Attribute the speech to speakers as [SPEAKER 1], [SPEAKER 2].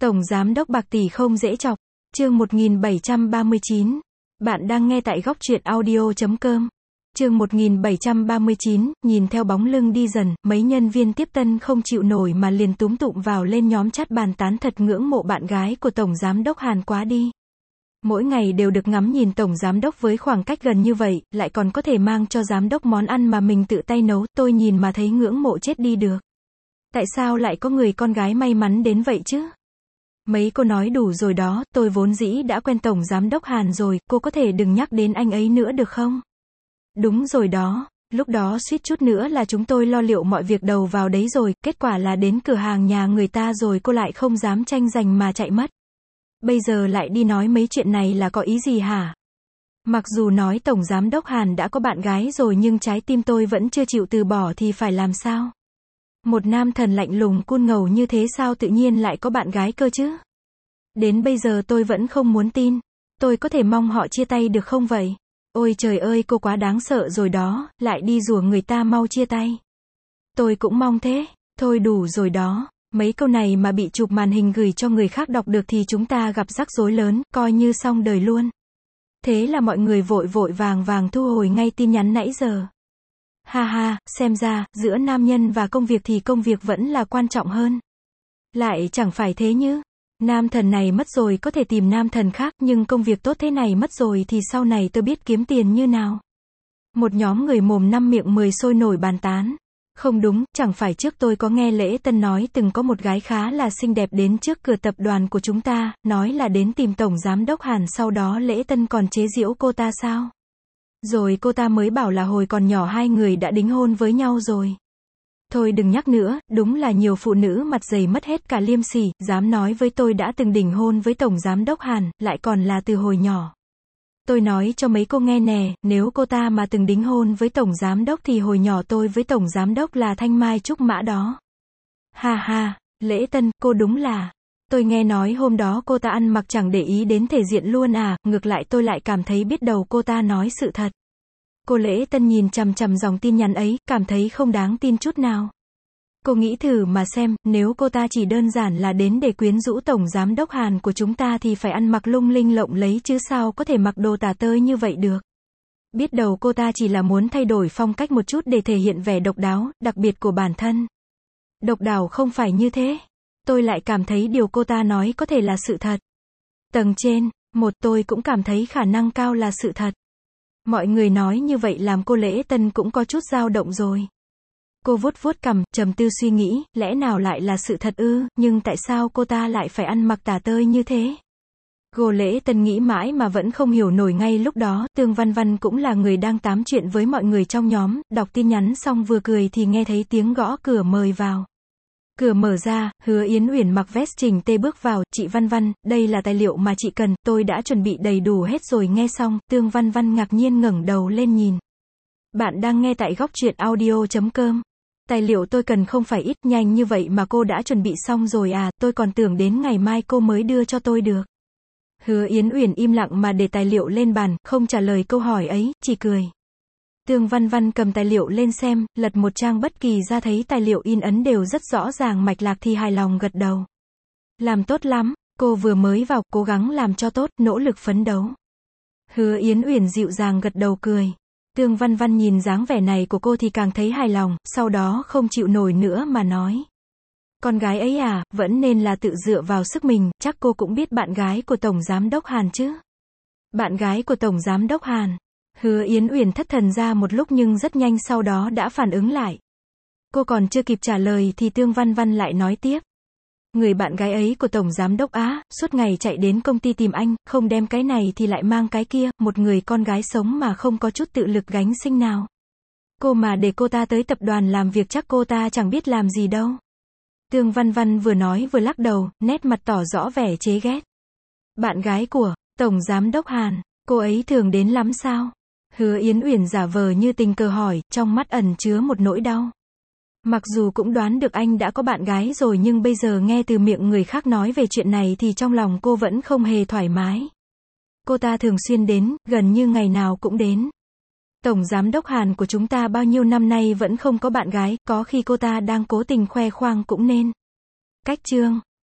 [SPEAKER 1] Tổng giám đốc bạc tỷ không dễ chọc. Chương 1739. Bạn đang nghe tại góc truyện audio.com. Chương 1739, nhìn theo bóng lưng đi dần, mấy nhân viên tiếp tân không chịu nổi mà liền túm tụm vào lên nhóm chat bàn tán thật ngưỡng mộ bạn gái của Tổng giám đốc Hàn quá đi. Mỗi ngày đều được ngắm nhìn Tổng giám đốc với khoảng cách gần như vậy, lại còn có thể mang cho giám đốc món ăn mà mình tự tay nấu, tôi nhìn mà thấy ngưỡng mộ chết đi được. Tại sao lại có người con gái may mắn đến vậy chứ? Mấy cô nói đủ rồi đó, tôi vốn dĩ đã quen Tổng giám đốc Hàn rồi, cô có thể đừng nhắc đến anh ấy nữa được không? Đúng rồi đó, lúc đó suýt chút nữa là chúng tôi lo liệu mọi việc đầu vào đấy rồi, kết quả là đến cửa hàng nhà người ta rồi cô lại không dám tranh giành mà chạy mất. Bây giờ lại đi nói mấy chuyện này là có ý gì hả? Mặc dù nói Tổng giám đốc Hàn đã có bạn gái rồi nhưng trái tim tôi vẫn chưa chịu từ bỏ thì phải làm sao? Một nam thần lạnh lùng cool ngầu như thế sao tự nhiên lại có bạn gái cơ chứ? Đến bây giờ tôi vẫn không muốn tin. Tôi có thể mong họ chia tay được không vậy? Ôi trời ơi, cô quá đáng sợ rồi đó, lại đi rủa người ta mau chia tay. Tôi cũng mong thế. Thôi đủ rồi đó. Mấy câu này mà bị chụp màn hình gửi cho người khác đọc được thì chúng ta gặp rắc rối lớn, coi như xong đời luôn. Thế là mọi người vội vội vàng vàng thu hồi ngay tin nhắn nãy giờ. Ha ha, xem ra, giữa nam nhân và công việc thì công việc vẫn là quan trọng hơn. Lại chẳng phải thế nhứ. Nam thần này mất rồi có thể tìm nam thần khác, nhưng công việc tốt thế này mất rồi thì sau này tôi biết kiếm tiền như nào. Một nhóm người mồm năm miệng 10 sôi nổi bàn tán. Không đúng, chẳng phải trước tôi có nghe Lễ Tân nói từng có một gái khá là xinh đẹp đến trước cửa tập đoàn của chúng ta, nói là đến tìm Tổng giám đốc Hàn, sau đó Lễ Tân còn chế giễu cô ta sao? Rồi cô ta mới bảo là hồi còn nhỏ hai người đã đính hôn với nhau rồi. Thôi đừng nhắc nữa, đúng là nhiều phụ nữ mặt dày mất hết cả liêm sỉ, dám nói với tôi đã từng đính hôn với Tổng giám đốc Hàn, lại còn là từ hồi nhỏ. Tôi nói cho mấy cô nghe nè, nếu cô ta mà từng đính hôn với Tổng giám đốc thì hồi nhỏ tôi với Tổng giám đốc là thanh mai trúc mã đó. Ha ha, Lễ Tân, cô đúng là... Tôi nghe nói hôm đó cô ta ăn mặc chẳng để ý đến thể diện luôn à, ngược lại tôi lại cảm thấy biết đầu cô ta nói sự thật. Cô Lễ Tân nhìn chằm chằm dòng tin nhắn ấy, cảm thấy không đáng tin chút nào. Cô nghĩ thử mà xem, nếu cô ta chỉ đơn giản là đến để quyến rũ Tổng giám đốc Hàn của chúng ta thì phải ăn mặc lung linh lộng lẫy chứ sao có thể mặc đồ tả tơi như vậy được. Biết đâu cô ta chỉ là muốn thay đổi phong cách một chút để thể hiện vẻ độc đáo, đặc biệt của bản thân. Độc đáo không phải như thế. Tôi lại cảm thấy điều cô ta nói có thể là sự thật. Tầng trên, tôi cũng cảm thấy khả năng cao là sự thật. Mọi người nói như vậy làm cô Lễ Tân cũng có chút dao động rồi. Cô vuốt vuốt cằm, trầm tư suy nghĩ, lẽ nào lại là sự thật ư, nhưng tại sao cô ta lại phải ăn mặc tả tơi như thế? Cô Lễ Tân nghĩ mãi mà vẫn không hiểu nổi. Ngay lúc đó, Tương Văn Văn cũng là người đang tám chuyện với mọi người trong nhóm, đọc tin nhắn xong vừa cười thì nghe thấy tiếng gõ cửa mời vào. Cửa mở ra, Hứa Yến Uyển mặc vest chỉnh tề bước vào, chị Văn Văn, đây là tài liệu mà chị cần, tôi đã chuẩn bị đầy đủ hết rồi. Nghe xong, Tương Văn Văn ngạc nhiên ngẩng đầu lên nhìn. Bạn đang nghe tại góc truyện audio.com. Tài liệu tôi cần không phải ít, nhanh như vậy mà cô đã chuẩn bị xong rồi à, tôi còn tưởng đến ngày mai cô mới đưa cho tôi được. Hứa Yến Uyển im lặng mà để tài liệu lên bàn, không trả lời câu hỏi ấy, chỉ cười. Tương Văn Văn cầm tài liệu lên xem, lật một trang bất kỳ ra thấy tài liệu in ấn đều rất rõ ràng mạch lạc thì hài lòng gật đầu. Làm tốt lắm, cô vừa mới vào, cố gắng làm cho tốt, nỗ lực phấn đấu. Hứa Yến Uyển dịu dàng gật đầu cười. Tương Văn Văn nhìn dáng vẻ này của cô thì càng thấy hài lòng, sau đó không chịu nổi nữa mà nói. Con gái ấy à, vẫn nên là tự dựa vào sức mình, chắc cô cũng biết bạn gái của Tổng giám đốc Hàn chứ. Bạn gái của Tổng giám đốc Hàn. Hứa Yến Uyển thất thần ra một lúc nhưng rất nhanh sau đó đã phản ứng lại. Cô còn chưa kịp trả lời thì Tương Văn Văn lại nói tiếp. Người bạn gái ấy của Tổng giám đốc Á, suốt ngày chạy đến công ty tìm anh, không đem cái này thì lại mang cái kia, một người con gái sống mà không có chút tự lực gánh sinh nào. Cô mà để cô ta tới tập đoàn làm việc chắc cô ta chẳng biết làm gì đâu. Tương Văn Văn vừa nói vừa lắc đầu, nét mặt tỏ rõ vẻ chế ghét. Bạn gái của Tổng giám đốc Hàn, cô ấy thường đến lắm sao? Hứa Yến Uyển giả vờ như tình cờ hỏi, trong mắt ẩn chứa một nỗi đau. Mặc dù cũng đoán được anh đã có bạn gái rồi nhưng bây giờ nghe từ miệng người khác nói về chuyện này thì trong lòng cô vẫn không hề thoải mái. Cô ta thường xuyên đến, gần như ngày nào cũng đến. Tổng giám đốc Hàn của chúng ta bao nhiêu năm nay vẫn không có bạn gái, có khi cô ta đang cố tình khoe khoang cũng nên. Cách chương